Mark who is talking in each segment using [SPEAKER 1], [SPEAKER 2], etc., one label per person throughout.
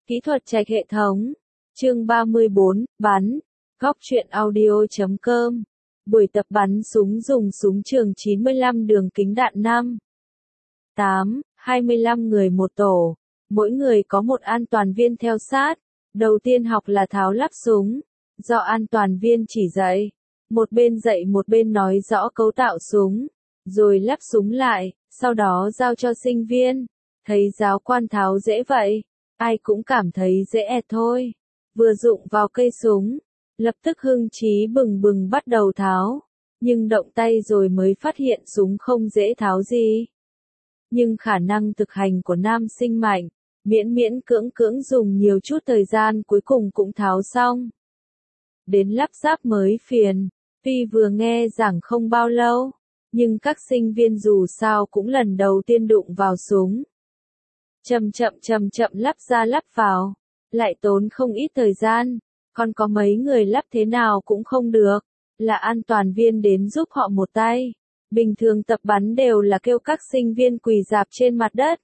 [SPEAKER 1] Kỹ thuật trạch hệ thống. Chương 34, bắn. Góc truyện audio.com. Buổi tập bắn súng dùng súng trường 95 đường kính đạn 5. 8, 25 người một tổ. Mỗi người có một an toàn viên theo sát. Đầu tiên học là tháo lắp súng. Do an toàn viên chỉ dạy. Một bên dạy một bên nói rõ cấu tạo súng. Rồi lắp súng lại, sau đó giao cho sinh viên. Thấy giáo quan tháo dễ vậy. Ai cũng cảm thấy dễ thôi. Vừa dụng vào cây súng, lập tức hưng trí bừng bừng bắt đầu tháo. Nhưng động tay rồi mới phát hiện súng không dễ tháo gì. Nhưng khả năng thực hành của nam sinh mạnh, miễn miễn cưỡng cưỡng dùng nhiều chút thời gian cuối cùng cũng tháo xong. Đến lắp ráp mới phiền, tuy vừa nghe giảng không bao lâu, nhưng các sinh viên dù sao cũng lần đầu tiên đụng vào súng. Chậm chậm lắp ra lắp vào, lại tốn không ít thời gian, còn có mấy người lắp thế nào cũng không được, là an toàn viên đến giúp họ một tay. Bình thường tập bắn đều là kêu các sinh viên quỳ rạp trên mặt đất.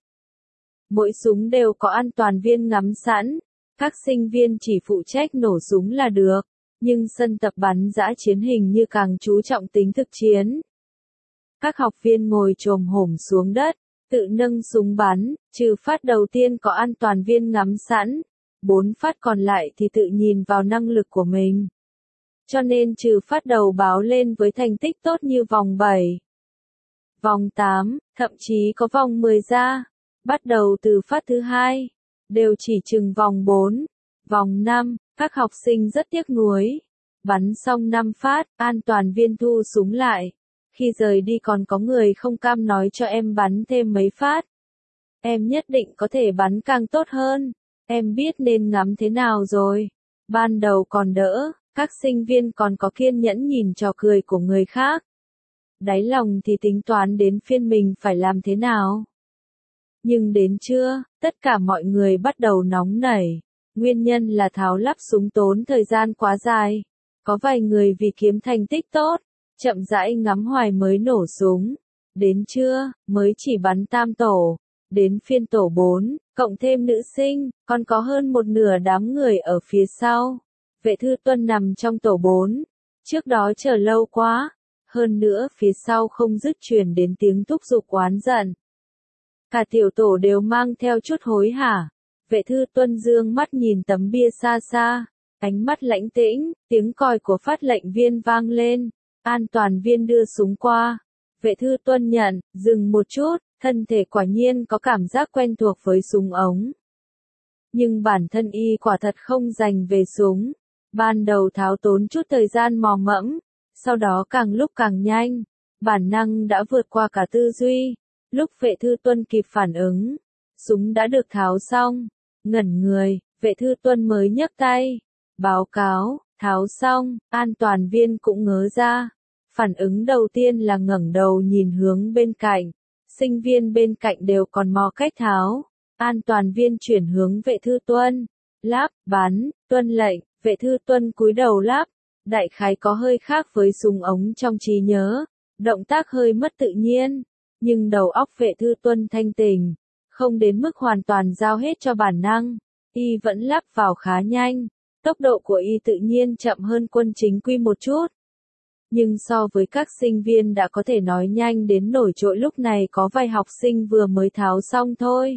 [SPEAKER 1] Mỗi súng đều có an toàn viên ngắm sẵn, các sinh viên chỉ phụ trách nổ súng là được, nhưng sân tập bắn dã chiến hình như càng chú trọng tính thực chiến. Các học viên ngồi chồm hổm xuống đất, tự nâng súng bắn, trừ phát đầu tiên có an toàn viên ngắm sẵn, 4 phát còn lại thì tự nhìn vào năng lực của mình. Cho nên trừ phát đầu báo lên với thành tích tốt như vòng 7, vòng 8, thậm chí có vòng 10 ra, bắt đầu từ phát thứ 2, đều chỉ chừng vòng 4, vòng 5, các học sinh rất tiếc nuối. Bắn xong 5 phát, an toàn viên thu súng lại. Khi rời đi còn có người không cam nói cho em bắn thêm mấy phát. Em nhất định có thể bắn càng tốt hơn. Em biết nên ngắm thế nào rồi. Ban đầu còn đỡ, các sinh viên còn có kiên nhẫn nhìn trò cười của người khác. Đáy lòng thì tính toán đến phiên mình phải làm thế nào. Nhưng đến trưa, tất cả mọi người bắt đầu nóng nảy. Nguyên nhân là tháo lắp súng tốn thời gian quá dài. Có vài người vì kiếm thành tích tốt, chậm rãi ngắm hoài mới nổ súng. Đến trưa, mới chỉ bắn tam tổ. Đến phiên tổ 4, cộng thêm nữ sinh, còn có hơn một nửa đám người ở phía sau. Vệ Thư Tuân nằm trong tổ 4. Trước đó chờ lâu quá. Hơn nữa phía sau không dứt truyền đến tiếng thúc giục oán giận. Cả tiểu tổ đều mang theo chút hối hả. Vệ Thư Tuân dương mắt nhìn tấm bia xa xa. Ánh mắt lãnh tĩnh, tiếng còi của phát lệnh viên vang lên. An toàn viên đưa súng qua. Vệ Thư Tuân nhận, dừng một chút, thân thể quả nhiên có cảm giác quen thuộc với súng ống. Nhưng bản thân y quả thật không dành về súng. Ban đầu tháo tốn chút thời gian mò mẫm, sau đó càng lúc càng nhanh. Bản năng đã vượt qua cả tư duy. Lúc Vệ Thư Tuân kịp phản ứng, súng đã được tháo xong. Ngẩn người, Vệ Thư Tuân mới nhấc tay. Báo cáo, tháo xong, an toàn viên cũng ngớ ra. Phản ứng đầu tiên là ngẩng đầu nhìn hướng bên cạnh. Sinh viên bên cạnh đều còn mò cách tháo. An toàn viên chuyển hướng Vệ Thư Tuân. Lắp, bắn, tuân lệnh, Vệ Thư Tuân cúi đầu lắp. Đại khái có hơi khác với súng ống trong trí nhớ. Động tác hơi mất tự nhiên. Nhưng đầu óc Vệ Thư Tuân thanh tỉnh. Không đến mức hoàn toàn giao hết cho bản năng. Y vẫn lắp vào khá nhanh. Tốc độ của y tự nhiên chậm hơn quân chính quy một chút. Nhưng so với các sinh viên đã có thể nói nhanh đến nổi trội lúc này có vài học sinh vừa mới tháo xong thôi.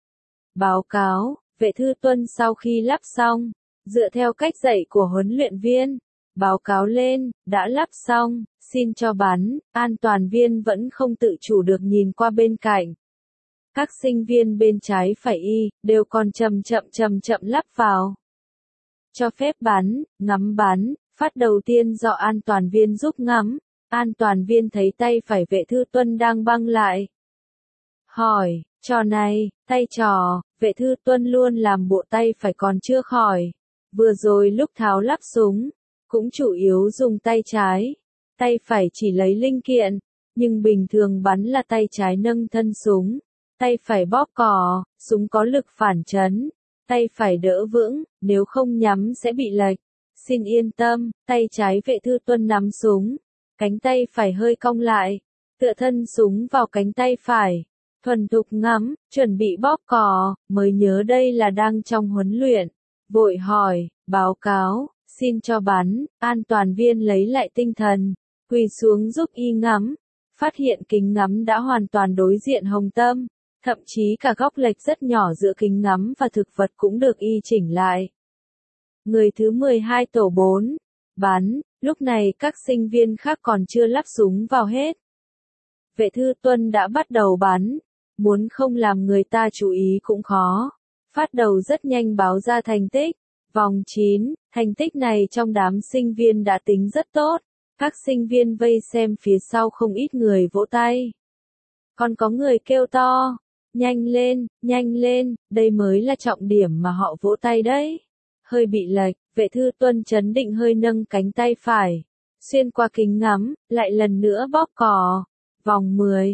[SPEAKER 1] Báo cáo, Vệ Thư Tuân sau khi lắp xong, dựa theo cách dạy của huấn luyện viên, báo cáo lên, đã lắp xong, xin cho bắn, an toàn viên vẫn không tự chủ được nhìn qua bên cạnh. Các sinh viên bên trái phải y, đều còn chậm chậm lắp vào. Cho phép bắn, ngắm bắn, phát đầu tiên do an toàn viên giúp ngắm, an toàn viên thấy tay phải Vệ Thư Tuân đang băng lại. Hỏi, trò này, tay trò, Vệ Thư Tuân luôn làm bộ tay phải còn chưa khỏi. Vừa rồi lúc tháo lắp súng, cũng chủ yếu dùng tay trái. Tay phải chỉ lấy linh kiện, nhưng bình thường bắn là tay trái nâng thân súng. Tay phải bóp cò, súng có lực phản chấn. Tay phải đỡ vững, nếu không nhắm sẽ bị lệch. Xin yên tâm, tay trái Vệ Thư Tuân nắm súng. Cánh tay phải hơi cong lại, tựa thân súng vào cánh tay phải. thuần thục ngắm, chuẩn bị bóp cò, mới nhớ đây là đang trong huấn luyện. Vội hỏi, báo cáo, xin cho bắn, an toàn viên lấy lại tinh thần, quỳ xuống giúp y ngắm. Phát hiện kính ngắm đã hoàn toàn đối diện hồng tâm, thậm chí cả góc lệch rất nhỏ giữa kính ngắm và thực vật cũng được y chỉnh lại. Người thứ 12 tổ 4, bắn, lúc này các sinh viên khác còn chưa lắp súng vào hết. Vệ thư tuân đã bắt đầu bắn, muốn không làm người ta chú ý cũng khó. Phát đầu rất nhanh báo ra thành tích, vòng 9, thành tích này trong đám sinh viên đã tính rất tốt. Các sinh viên vây xem phía sau không ít người vỗ tay. Còn có người kêu to, nhanh lên, đây mới là trọng điểm mà họ vỗ tay đấy. Hơi bị lệch, vệ thư tuân trấn định hơi nâng cánh tay phải, xuyên qua kính ngắm, lại lần nữa bóp cò. Vòng 10,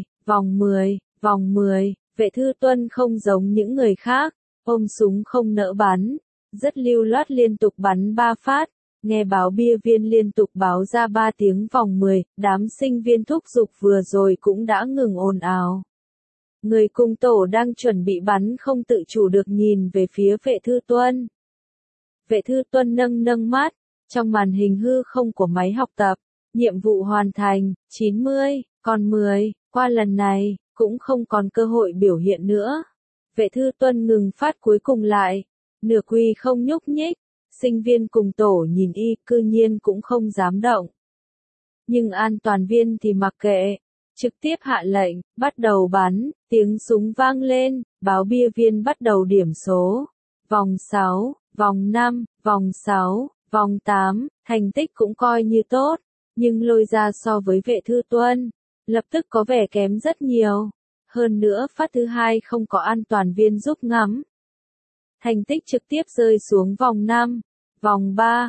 [SPEAKER 1] vòng 10, vệ thư tuân không giống những người khác, ôm súng không nỡ bắn, rất lưu loát liên tục bắn 3 phát. Nghe báo bia viên liên tục báo ra 3 tiếng vòng 10, đám sinh viên thúc giục vừa rồi cũng đã ngừng ồn ào. Người cùng tổ đang chuẩn bị bắn không tự chủ được nhìn về phía vệ thư tuân. Vệ thư tuân nâng mắt, trong màn hình hư không của máy học tập, nhiệm vụ hoàn thành, 90, còn 10, qua lần này, cũng không còn cơ hội biểu hiện nữa. Vệ thư tuân ngừng phát cuối cùng lại, nửa quỳ không nhúc nhích. Sinh viên cùng tổ nhìn y cư nhiên cũng không dám động. Nhưng an toàn viên thì mặc kệ, trực tiếp hạ lệnh, bắt đầu bắn, tiếng súng vang lên, báo bia viên bắt đầu điểm số. Vòng 6, vòng 5, vòng 6, vòng 8, thành tích cũng coi như tốt, nhưng lôi ra so với vệ thư tuân, lập tức có vẻ kém rất nhiều. Hơn nữa phát thứ hai không có an toàn viên giúp ngắm. Thành tích trực tiếp rơi xuống vòng 5, vòng 3,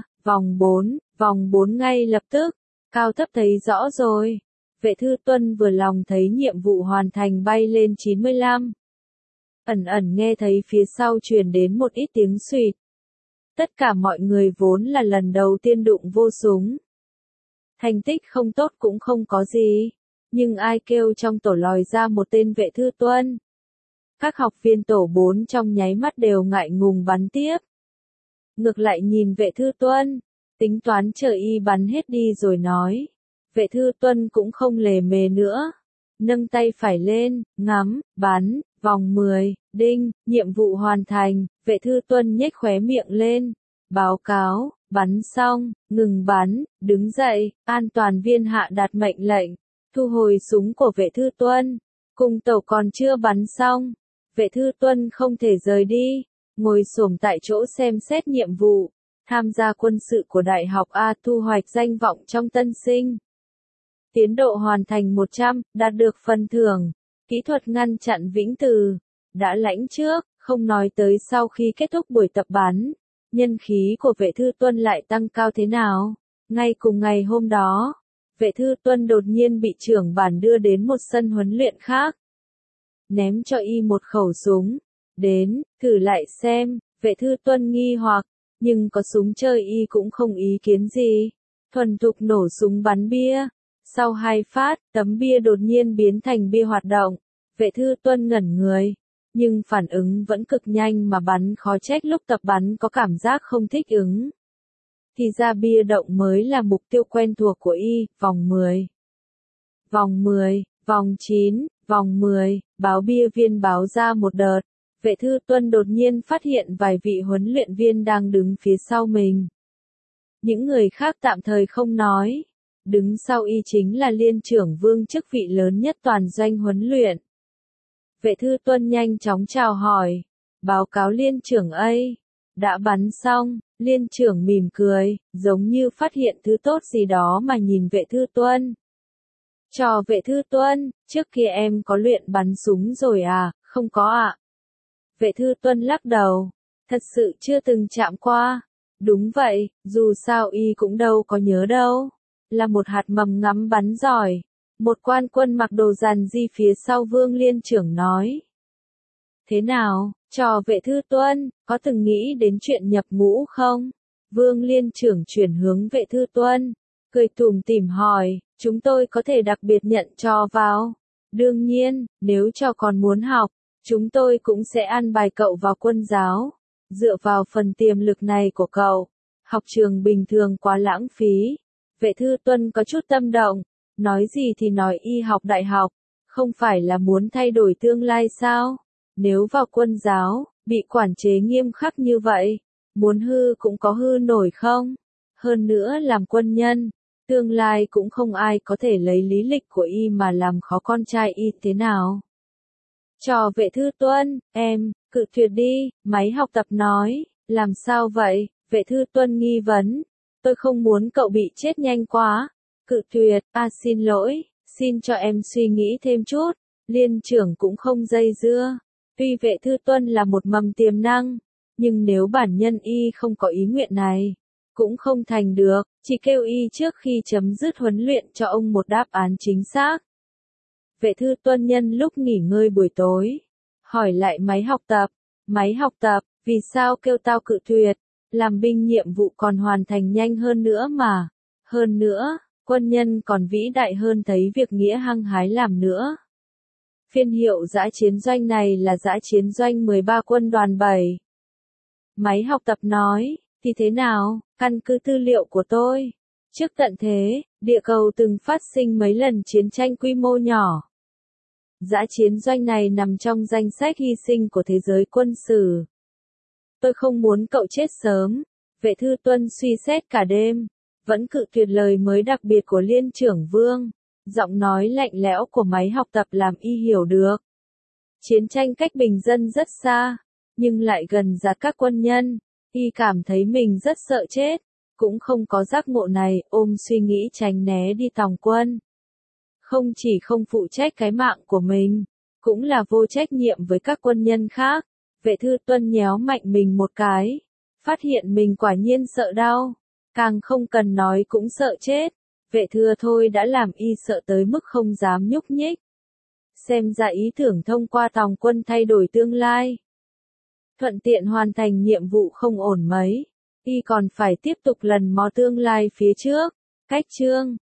[SPEAKER 1] vòng 4 ngay lập tức. Cao thấp thấy rõ rồi. Vệ thư tuân vừa lòng thấy nhiệm vụ hoàn thành bay lên 95. Ẩn nghe thấy phía sau truyền đến một ít tiếng xuyệt. Tất cả mọi người vốn là lần đầu tiên đụng vô súng. Thành tích không tốt cũng không có gì. Nhưng ai kêu trong tổ lòi ra một tên vệ thư tuân. Các học viên tổ 4 trong nháy mắt đều ngại ngùng bắn tiếp. Ngược lại nhìn vệ thư tuân, tính toán chờ y bắn hết đi rồi nói. Vệ thư tuân cũng không lề mề nữa. Nâng tay phải lên, ngắm, bắn, vòng 10, đinh, nhiệm vụ hoàn thành, vệ thư tuân nhếch khóe miệng lên. Báo cáo, bắn xong, ngừng bắn, đứng dậy, an toàn viên hạ đạt mệnh lệnh, thu hồi súng của vệ thư tuân. Cùng tổ còn chưa bắn xong, vệ thư tuân không thể rời đi, ngồi xổm tại chỗ xem xét nhiệm vụ, tham gia quân sự của Đại học A thu hoạch danh vọng trong tân sinh. Tiến độ hoàn thành 100, đạt được phần thưởng, kỹ thuật ngăn chặn vĩnh từ, đã lãnh trước, không nói tới sau khi kết thúc buổi tập bắn, nhân khí của vệ thư tuân lại tăng cao thế nào. Ngay cùng ngày hôm đó, vệ thư tuân đột nhiên bị trưởng bản đưa đến một sân huấn luyện khác. Ném cho y một khẩu súng. Đến, thử lại xem, vệ thư tuân nghi hoặc, nhưng có súng chơi y cũng không ý kiến gì. Thuần thục nổ súng bắn bia. Sau 2 phát, tấm bia đột nhiên biến thành bia hoạt động. Vệ thư tuân ngẩn người. Nhưng phản ứng vẫn cực nhanh mà bắn khó trách lúc tập bắn có cảm giác không thích ứng. Thì ra bia động mới là mục tiêu quen thuộc của y, vòng 10. Vòng 10, vòng 9, vòng 10, báo bia viên báo ra một đợt. Vệ thư tuân đột nhiên phát hiện vài vị huấn luyện viên đang đứng phía sau mình. Những người khác tạm thời không nói. Đứng sau y chính là liên trưởng Vương, chức vị lớn nhất toàn doanh huấn luyện. Vệ thư tuân nhanh chóng chào hỏi. Báo cáo liên trưởng ấy. Đã bắn xong, liên trưởng mỉm cười, giống như phát hiện thứ tốt gì đó mà nhìn vệ thư tuân. Cho vệ thư tuân, trước kia em có luyện bắn súng rồi à, không có ạ. Vệ thư tuân lắc đầu, thật sự chưa từng chạm qua. Đúng vậy, dù sao y cũng đâu có nhớ đâu. Là một hạt mầm ngắm bắn giỏi. Một quan quân mặc đồ dàn di phía sau Vương liên trưởng nói. Thế nào, cho vệ thư tuân, có từng nghĩ đến chuyện nhập ngũ không? Vương liên trưởng chuyển hướng vệ thư tuân, cười tủm tỉm hỏi, chúng tôi có thể đặc biệt nhận cho vào. Đương nhiên, nếu cho con muốn học, chúng tôi cũng sẽ an bài cậu vào quân giáo. Dựa vào phần tiềm lực này của cậu, học trường bình thường quá lãng phí. Vệ Thư Tuân có chút tâm động, nói gì thì nói y học đại học, không phải là muốn thay đổi tương lai sao? Nếu vào quân giáo, bị quản chế nghiêm khắc như vậy, muốn hư cũng có hư nổi không? Hơn nữa làm quân nhân, tương lai cũng không ai có thể lấy lý lịch của y mà làm khó con trai y thế nào. Cho Vệ Thư Tuân, em, cự tuyệt đi, máy học tập nói, làm sao vậy? Vệ Thư Tuân nghi vấn, tôi không muốn cậu bị chết nhanh quá. Cự tuyệt, xin lỗi, xin cho em suy nghĩ thêm chút. Liên trưởng cũng không dây dưa. Tuy Vệ Thư Tuân là một mầm tiềm năng, nhưng nếu bản nhân y không có ý nguyện này, cũng không thành được, chỉ kêu y trước khi chấm dứt huấn luyện cho ông một đáp án chính xác. Vệ Thư Tuân nhân lúc nghỉ ngơi buổi tối, hỏi lại máy học tập, vì sao kêu tao cự tuyệt, làm binh nhiệm vụ còn hoàn thành nhanh hơn nữa mà. Hơn nữa, quân nhân còn vĩ đại hơn thấy việc nghĩa hăng hái làm nữa. Phiên hiệu dã chiến doanh này là dã chiến doanh 13 quân đoàn 7. Máy học tập nói, thì thế nào, căn cứ tư liệu của tôi. Trước tận thế, địa cầu từng phát sinh mấy lần chiến tranh quy mô nhỏ. Dã chiến doanh này nằm trong danh sách hy sinh của thế giới quân sự. Tôi không muốn cậu chết sớm. Vệ Thư Tuân suy xét cả đêm, vẫn cự tuyệt lời mới đặc biệt của Liên trưởng Vương. Giọng nói lạnh lẽo của máy học tập làm y hiểu được. Chiến tranh cách bình dân rất xa, nhưng lại gần giạt các quân nhân. Y cảm thấy mình rất sợ chết, cũng không có giác ngộ này, ôm suy nghĩ tránh né đi tòng quân. Không chỉ không phụ trách cái mạng của mình, cũng là vô trách nhiệm với các quân nhân khác. Vệ Thư Tuân nhéo mạnh mình một cái, phát hiện mình quả nhiên sợ đau, càng không cần nói cũng sợ chết. Vệ Thừa thôi đã làm y sợ tới mức không dám nhúc nhích. Xem ra ý tưởng thông qua tòng quân thay đổi tương lai, thuận tiện hoàn thành nhiệm vụ không ổn mấy, y còn phải tiếp tục lần mò tương lai phía trước. Cách chương